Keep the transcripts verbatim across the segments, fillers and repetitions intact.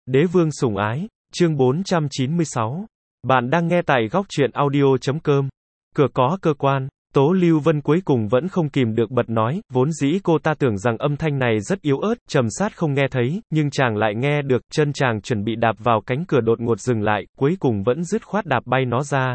Đế vương sủng ái, chương bốn trăm chín mươi sáu. Bạn đang nghe tại góc truyện audio.com. Cửa có cơ quan, Tố Lưu Vân cuối cùng vẫn không kìm được bật nói, vốn dĩ cô ta tưởng rằng âm thanh này rất yếu ớt, trầm sát không nghe thấy, nhưng chàng lại nghe được, chân chàng chuẩn bị đạp vào cánh cửa đột ngột dừng lại, cuối cùng vẫn dứt khoát đạp bay nó ra.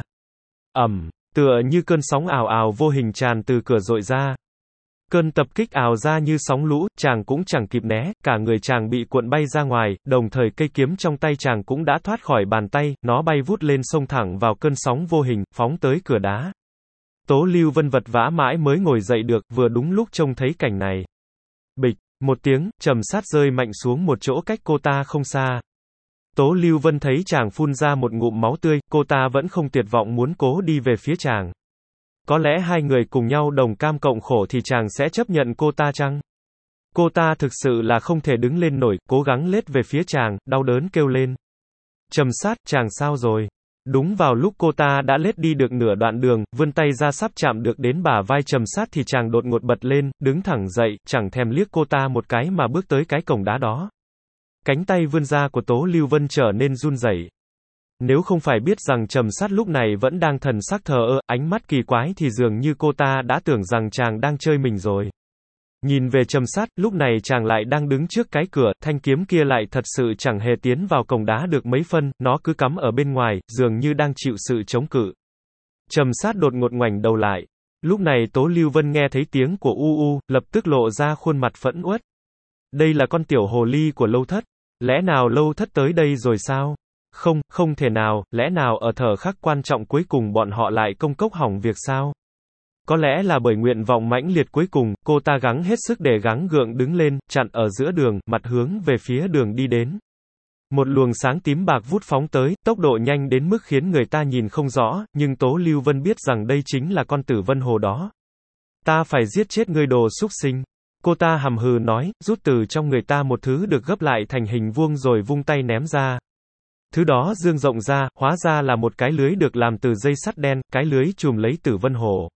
Ầm, tựa như cơn sóng ào ào vô hình tràn từ cửa dội ra. Cơn tập kích ào ra như sóng lũ, chàng cũng chẳng kịp né, cả người chàng bị cuộn bay ra ngoài, đồng thời cây kiếm trong tay chàng cũng đã thoát khỏi bàn tay, nó bay vút lên xông thẳng vào cơn sóng vô hình, phóng tới cửa đá. Tố Lưu Vân vật vã mãi mới ngồi dậy được, vừa đúng lúc trông thấy cảnh này. Bịch, một tiếng, trầm sát rơi mạnh xuống một chỗ cách cô ta không xa. Tố Lưu Vân thấy chàng phun ra một ngụm máu tươi, cô ta vẫn không tuyệt vọng muốn cố đi về phía chàng. Có lẽ hai người cùng nhau đồng cam cộng khổ thì chàng sẽ chấp nhận cô ta chăng? Cô ta thực sự là không thể đứng lên nổi, cố gắng lết về phía chàng, đau đớn kêu lên. Trầm sát, chàng sao rồi? Đúng vào lúc cô ta đã lết đi được nửa đoạn đường, vươn tay ra sắp chạm được đến bả vai trầm sát thì chàng đột ngột bật lên, đứng thẳng dậy, chẳng thèm liếc cô ta một cái mà bước tới cái cổng đá đó. Cánh tay vươn ra của Tố Lưu Vân trở nên run rẩy. Nếu không phải biết rằng trầm sát lúc này vẫn đang thần sắc thờ ơ, ánh mắt kỳ quái thì dường như cô ta đã tưởng rằng chàng đang chơi mình rồi. Nhìn về trầm sát, lúc này chàng lại đang đứng trước cái cửa, thanh kiếm kia lại thật sự chẳng hề tiến vào cổng đá được mấy phân, nó cứ cắm ở bên ngoài, dường như đang chịu sự chống cự. Trầm sát đột ngột ngoảnh đầu lại. Lúc này Tố Lưu Vân nghe thấy tiếng của U U, lập tức lộ ra khuôn mặt phẫn uất. Đây là con tiểu hồ ly của Lâu Thất. Lẽ nào Lâu Thất tới đây rồi sao? Không, không thể nào, lẽ nào ở thời khắc quan trọng cuối cùng bọn họ lại công cốc hỏng việc sao? Có lẽ là bởi nguyện vọng mãnh liệt cuối cùng, cô ta gắng hết sức để gắng gượng đứng lên, chặn ở giữa đường, mặt hướng về phía đường đi đến. Một luồng sáng tím bạc vút phóng tới, tốc độ nhanh đến mức khiến người ta nhìn không rõ, nhưng Tố Lưu Vân biết rằng đây chính là con Tử Vân Hồ đó. Ta phải giết chết ngươi đồ xúc sinh. Cô ta hầm hừ nói, rút từ trong người ta một thứ được gấp lại thành hình vuông rồi vung tay ném ra. Thứ đó dương rộng ra, hóa ra là một cái lưới được làm từ dây sắt đen, cái lưới chùm lấy Tử Vân Hồ.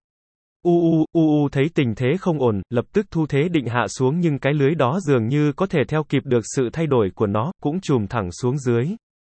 U U, U U thấy tình thế không ổn, lập tức thu thế định hạ xuống nhưng cái lưới đó dường như có thể theo kịp được sự thay đổi của nó, cũng chùm thẳng xuống dưới.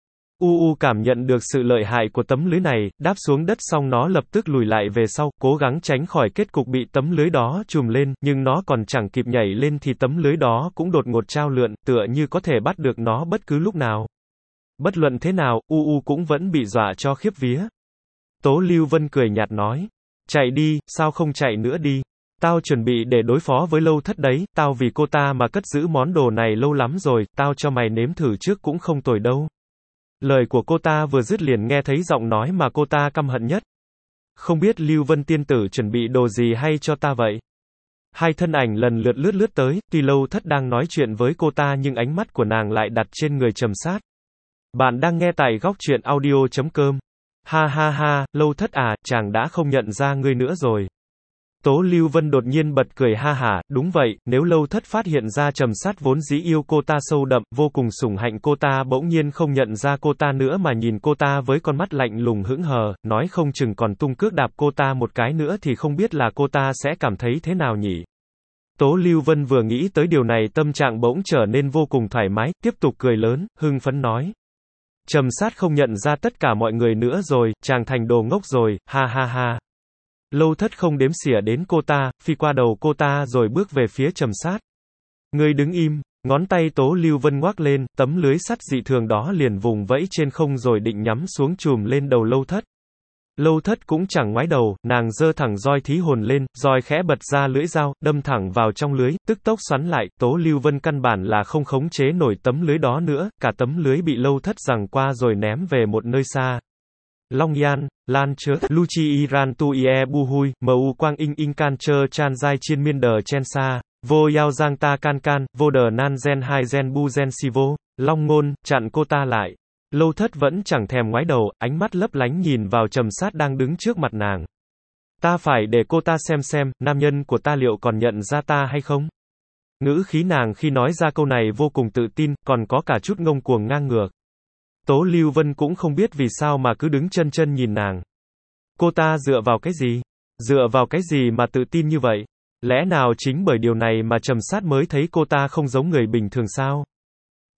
U U cảm nhận được sự lợi hại của tấm lưới này, đáp xuống đất xong nó lập tức lùi lại về sau, cố gắng tránh khỏi kết cục bị tấm lưới đó chùm lên, nhưng nó còn chẳng kịp nhảy lên thì tấm lưới đó cũng đột ngột trao lượn, tựa như có thể bắt được nó bất cứ lúc nào. Bất luận thế nào, U U cũng vẫn bị dọa cho khiếp vía. Tố Lưu Vân cười nhạt nói. Chạy đi, sao không chạy nữa đi? Tao chuẩn bị để đối phó với Lâu Thất đấy, tao vì cô ta mà cất giữ món đồ này lâu lắm rồi, tao cho mày nếm thử trước cũng không tồi đâu. Lời của cô ta vừa dứt liền nghe thấy giọng nói mà cô ta căm hận nhất. Không biết Lưu Vân tiên tử chuẩn bị đồ gì hay cho ta vậy? Hai thân ảnh lần lượt lướt lướt tới, tuy Lâu Thất đang nói chuyện với cô ta nhưng ánh mắt của nàng lại đặt trên người trầm sát. Bạn đang nghe tại góc truyện audio.com. Ha ha ha, Lâu Thất à, chàng đã không nhận ra ngươi nữa rồi. Tố Lưu Vân đột nhiên bật cười ha hả, đúng vậy, nếu Lâu Thất phát hiện ra trầm sát vốn dĩ yêu cô ta sâu đậm, vô cùng sủng hạnh cô ta bỗng nhiên không nhận ra cô ta nữa mà nhìn cô ta với con mắt lạnh lùng hững hờ, nói không chừng còn tung cước đạp cô ta một cái nữa thì không biết là cô ta sẽ cảm thấy thế nào nhỉ. Tố Lưu Vân vừa nghĩ tới điều này tâm trạng bỗng trở nên vô cùng thoải mái, tiếp tục cười lớn, hưng phấn nói. Trầm sát không nhận ra tất cả mọi người nữa rồi, chàng thành đồ ngốc rồi, ha ha ha. Lâu Thất không đếm xỉa đến cô ta, phi qua đầu cô ta rồi bước về phía trầm sát. Ngươi đứng im, ngón tay Tố Lưu Vân ngoắc lên, tấm lưới sắt dị thường đó liền vùng vẫy trên không rồi định nhắm xuống chùm lên đầu Lâu Thất. Lâu Thất cũng chẳng ngoái đầu, nàng giơ thẳng roi thí hồn lên, roi khẽ bật ra lưỡi dao, đâm thẳng vào trong lưới, tức tốc xoắn lại, Tố Lưu Vân căn bản là không khống chế nổi tấm lưới đó nữa, cả tấm lưới bị Lâu Thất giằng qua rồi ném về một nơi xa. Long Yan, Lan Chớ, Luchi Iran Tu Ie Bu Hui, Mu Quang In In Can Chơ Chan Giai Chiên Miên Đờ Chen Sa, Vô Yao Giang Ta Can Can, Vô Đờ Nan Gen Hai Gen Bu Gen Sivo, Long Ngôn, chặn cô ta lại. Lâu Thất vẫn chẳng thèm ngoái đầu, ánh mắt lấp lánh nhìn vào trầm sát đang đứng trước mặt nàng. Ta phải để cô ta xem xem, nam nhân của ta liệu còn nhận ra ta hay không? Ngữ khí nàng khi nói ra câu này vô cùng tự tin, còn có cả chút ngông cuồng ngang ngược. Tố Lưu Vân cũng không biết vì sao mà cứ đứng chân chân nhìn nàng. Cô ta dựa vào cái gì? Dựa vào cái gì mà tự tin như vậy? Lẽ nào chính bởi điều này mà trầm sát mới thấy cô ta không giống người bình thường sao?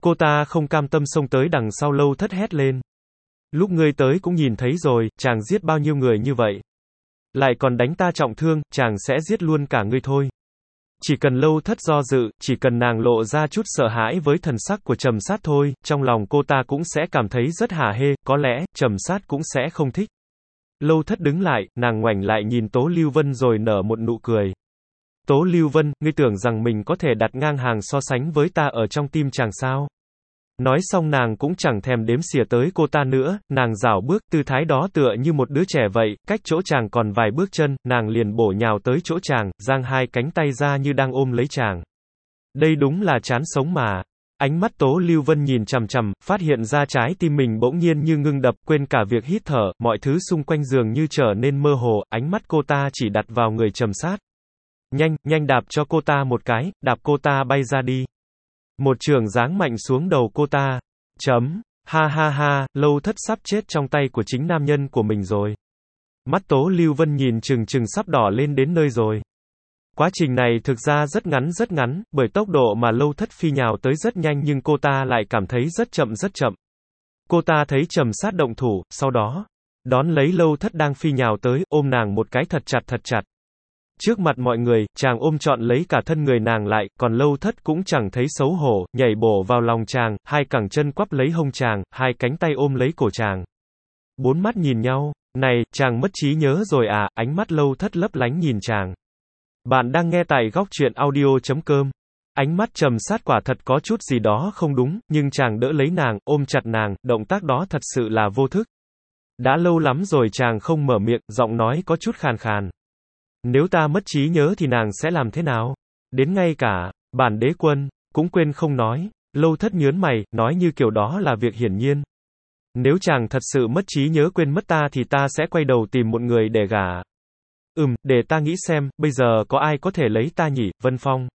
Cô ta không cam tâm xông tới đằng sau Lâu Thất hét lên. Lúc ngươi tới cũng nhìn thấy rồi, chàng giết bao nhiêu người như vậy. Lại còn đánh ta trọng thương, chàng sẽ giết luôn cả ngươi thôi. Chỉ cần Lâu Thất do dự, chỉ cần nàng lộ ra chút sợ hãi với thần sắc của Trầm Sát thôi, trong lòng cô ta cũng sẽ cảm thấy rất hả hê, có lẽ, Trầm Sát cũng sẽ không thích. Lâu Thất đứng lại, nàng ngoảnh lại nhìn Tố Lưu Vân rồi nở một nụ cười. Tố Lưu Vân, ngươi tưởng rằng mình có thể đặt ngang hàng so sánh với ta ở trong tim chàng sao? Nói xong nàng cũng chẳng thèm đếm xỉa tới cô ta nữa, nàng rảo bước, tư thái đó tựa như một đứa trẻ vậy, cách chỗ chàng còn vài bước chân, nàng liền bổ nhào tới chỗ chàng, giang hai cánh tay ra như đang ôm lấy chàng. Đây đúng là chán sống mà. Ánh mắt Tố Lưu Vân nhìn chằm chằm, phát hiện ra trái tim mình bỗng nhiên như ngưng đập, quên cả việc hít thở, mọi thứ xung quanh dường như trở nên mơ hồ, ánh mắt cô ta chỉ đặt vào người Trầm Sát. Nhanh, nhanh đạp cho cô ta một cái, đạp cô ta bay ra đi. Một trường giáng mạnh xuống đầu cô ta. Chấm. Ha ha ha, Lâu Thất sắp chết trong tay của chính nam nhân của mình rồi. Mắt Tố Lưu Vân nhìn chừng chừng sắp đỏ lên đến nơi rồi. Quá trình này thực ra rất ngắn rất ngắn, bởi tốc độ mà Lâu Thất phi nhào tới rất nhanh nhưng cô ta lại cảm thấy rất chậm rất chậm. Cô ta thấy Trầm Sát động thủ, sau đó, đón lấy Lâu Thất đang phi nhào tới, ôm nàng một cái thật chặt thật chặt. Trước mặt mọi người, chàng ôm trọn lấy cả thân người nàng lại, còn Lâu Thất cũng chẳng thấy xấu hổ, nhảy bổ vào lòng chàng, hai cẳng chân quắp lấy hông chàng, hai cánh tay ôm lấy cổ chàng. Bốn mắt nhìn nhau, này, chàng mất trí nhớ rồi à, ánh mắt Lâu Thất lấp lánh nhìn chàng. Bạn đang nghe tại góc truyện audio chấm com. Ánh mắt Trầm Sát quả thật có chút gì đó không đúng, nhưng chàng đỡ lấy nàng, ôm chặt nàng, động tác đó thật sự là vô thức. Đã lâu lắm rồi chàng không mở miệng, giọng nói có chút khàn khàn. Nếu ta mất trí nhớ thì nàng sẽ làm thế nào? Đến ngay cả, bản đế quân, cũng quên không nói. Lâu Thất nhớn mày, nói như kiểu đó là việc hiển nhiên. Nếu chàng thật sự mất trí nhớ quên mất ta thì ta sẽ quay đầu tìm một người để gả. Ừm, để ta nghĩ xem, bây giờ có ai có thể lấy ta nhỉ, Vân Phong?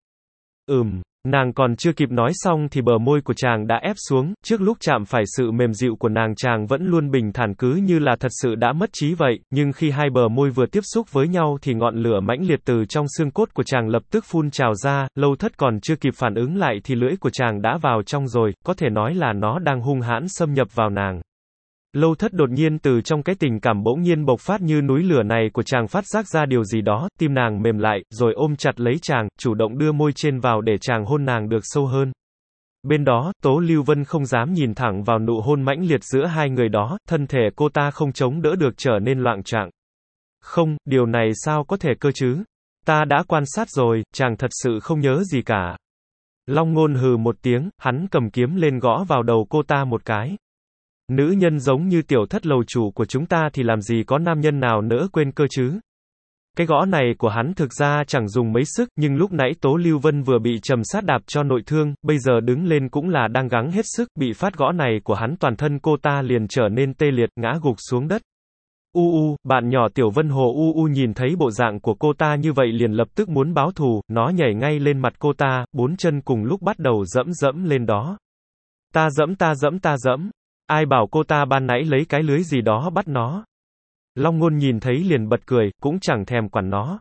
Ừm, nàng còn chưa kịp nói xong thì bờ môi của chàng đã ép xuống, trước lúc chạm phải sự mềm dịu của nàng chàng vẫn luôn bình thản cứ như là thật sự đã mất trí vậy, nhưng khi hai bờ môi vừa tiếp xúc với nhau thì ngọn lửa mãnh liệt từ trong xương cốt của chàng lập tức phun trào ra, Lâu Thất còn chưa kịp phản ứng lại thì lưỡi của chàng đã vào trong rồi, có thể nói là nó đang hung hãn xâm nhập vào nàng. Lâu Thất đột nhiên từ trong cái tình cảm bỗng nhiên bộc phát như núi lửa này của chàng phát giác ra điều gì đó, tim nàng mềm lại, rồi ôm chặt lấy chàng, chủ động đưa môi trên vào để chàng hôn nàng được sâu hơn. Bên đó, Tố Lưu Vân không dám nhìn thẳng vào nụ hôn mãnh liệt giữa hai người đó, thân thể cô ta không chống đỡ được trở nên loạng choạng. Không, điều này sao có thể cơ chứ? Ta đã quan sát rồi, chàng thật sự không nhớ gì cả. Long Ngôn hừ một tiếng, hắn cầm kiếm lên gõ vào đầu cô ta một cái. Nữ nhân giống như tiểu thất lầu chủ của chúng ta thì làm gì có nam nhân nào nỡ quên cơ chứ? Cái gõ này của hắn thực ra chẳng dùng mấy sức, nhưng lúc nãy Tố Lưu Vân vừa bị Trầm Sát đạp cho nội thương, bây giờ đứng lên cũng là đang gắng hết sức, bị phát gõ này của hắn toàn thân cô ta liền trở nên tê liệt, ngã gục xuống đất. U u, bạn nhỏ Tiểu Vân Hồ U u nhìn thấy bộ dạng của cô ta như vậy liền lập tức muốn báo thù, nó nhảy ngay lên mặt cô ta, bốn chân cùng lúc bắt đầu dẫm dẫm lên đó. Ta dẫm ta dẫm ta dẫm. Ai bảo cô ta ban nãy lấy cái lưới gì đó bắt nó. Long Ngôn nhìn thấy liền bật cười, cũng chẳng thèm quản nó.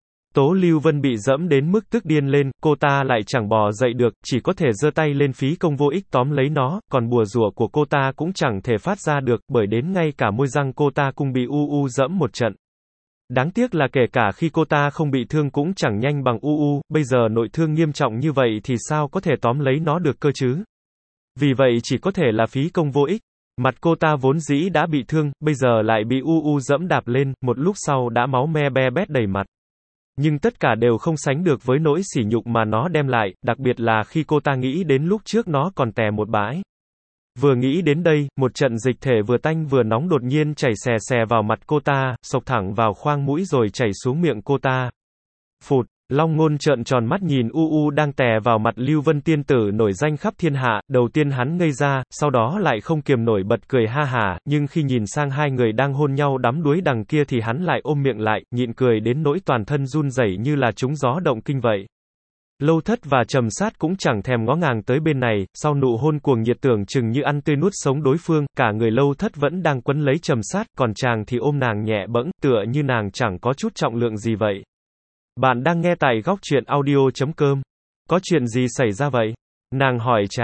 Tố Lưu Vân bị dẫm đến mức tức điên lên, cô ta lại chẳng bò dậy được, chỉ có thể giơ tay lên phí công vô ích tóm lấy nó, còn bùa rủa của cô ta cũng chẳng thể phát ra được, bởi đến ngay cả môi răng cô ta cũng bị u u dẫm một trận. Đáng tiếc là kể cả khi cô ta không bị thương cũng chẳng nhanh bằng u u, bây giờ nội thương nghiêm trọng như vậy thì sao có thể tóm lấy nó được cơ chứ? Vì vậy chỉ có thể là phí công vô ích. Mặt cô ta vốn dĩ đã bị thương, bây giờ lại bị u u dẫm đạp lên, một lúc sau đã máu me be bét đầy mặt. Nhưng tất cả đều không sánh được với nỗi sỉ nhục mà nó đem lại, đặc biệt là khi cô ta nghĩ đến lúc trước nó còn tè một bãi. Vừa nghĩ đến đây, một trận dịch thể vừa tanh vừa nóng đột nhiên chảy xè xè vào mặt cô ta, xộc thẳng vào khoang mũi rồi chảy xuống miệng cô ta. Phụt! Long Ngôn trợn tròn mắt nhìn u u đang tè vào mặt Lưu Vân tiên tử nổi danh khắp thiên hạ, đầu tiên hắn ngây ra, sau đó lại không kiềm nổi bật cười ha hả, nhưng khi nhìn sang hai người đang hôn nhau đắm đuối đằng kia thì hắn lại ôm miệng lại, nhịn cười đến nỗi toàn thân run rẩy như là trúng gió động kinh vậy. Lâu Thất và Trầm Sát cũng chẳng thèm ngó ngàng tới bên này, sau nụ hôn cuồng nhiệt tưởng chừng như ăn tươi nuốt sống đối phương, cả người Lâu Thất vẫn đang quấn lấy Trầm Sát, còn chàng thì ôm nàng nhẹ bẫng, tựa như nàng chẳng có chút trọng lượng gì vậy. Bạn đang nghe tại góc truyện audio chấm com. Có chuyện gì xảy ra vậy? Nàng hỏi chàng.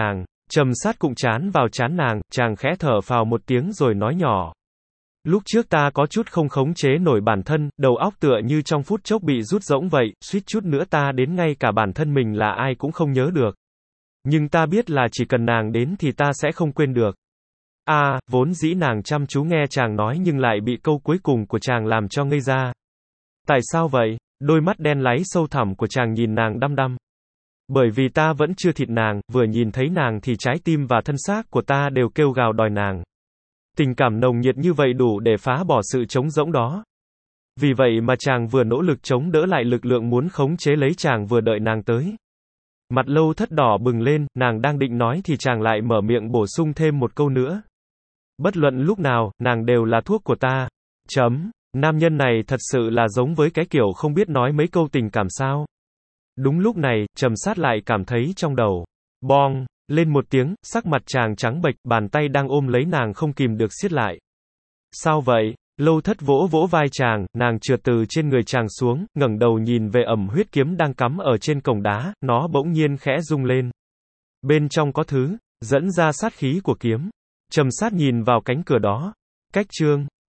Trầm sát cụng trán vào trán nàng, chàng khẽ thở phào một tiếng rồi nói nhỏ. Lúc trước ta có chút không khống chế nổi bản thân, đầu óc tựa như trong phút chốc bị rút rỗng vậy, suýt chút nữa ta đến ngay cả bản thân mình là ai cũng không nhớ được. Nhưng ta biết là chỉ cần nàng đến thì ta sẽ không quên được. A, à, vốn dĩ nàng chăm chú nghe chàng nói nhưng lại bị câu cuối cùng của chàng làm cho ngây ra. Tại sao vậy? Đôi mắt đen láy sâu thẳm của chàng nhìn nàng đăm đăm. Bởi vì ta vẫn chưa thịt nàng, vừa nhìn thấy nàng thì trái tim và thân xác của ta đều kêu gào đòi nàng. Tình cảm nồng nhiệt như vậy đủ để phá bỏ sự trống rỗng đó. Vì vậy mà chàng vừa nỗ lực chống đỡ lại lực lượng muốn khống chế lấy chàng vừa đợi nàng tới. Mặt Lâu Thất đỏ bừng lên, nàng đang định nói thì chàng lại mở miệng bổ sung thêm một câu nữa. Bất luận lúc nào, nàng đều là thuốc của ta. Chấm. Nam nhân này thật sự là giống với cái kiểu không biết nói mấy câu tình cảm sao. Đúng lúc này, Trầm Sát lại cảm thấy trong đầu. Bong. Lên một tiếng, sắc mặt chàng trắng bệch, bàn tay đang ôm lấy nàng không kìm được siết lại. Sao vậy? Lâu Thất vỗ vỗ vai chàng, nàng trượt từ trên người chàng xuống, ngẩng đầu nhìn về ẩm huyết kiếm đang cắm ở trên cổng đá, nó bỗng nhiên khẽ rung lên. Bên trong có thứ, dẫn ra sát khí của kiếm. Trầm Sát nhìn vào cánh cửa đó. Cách chương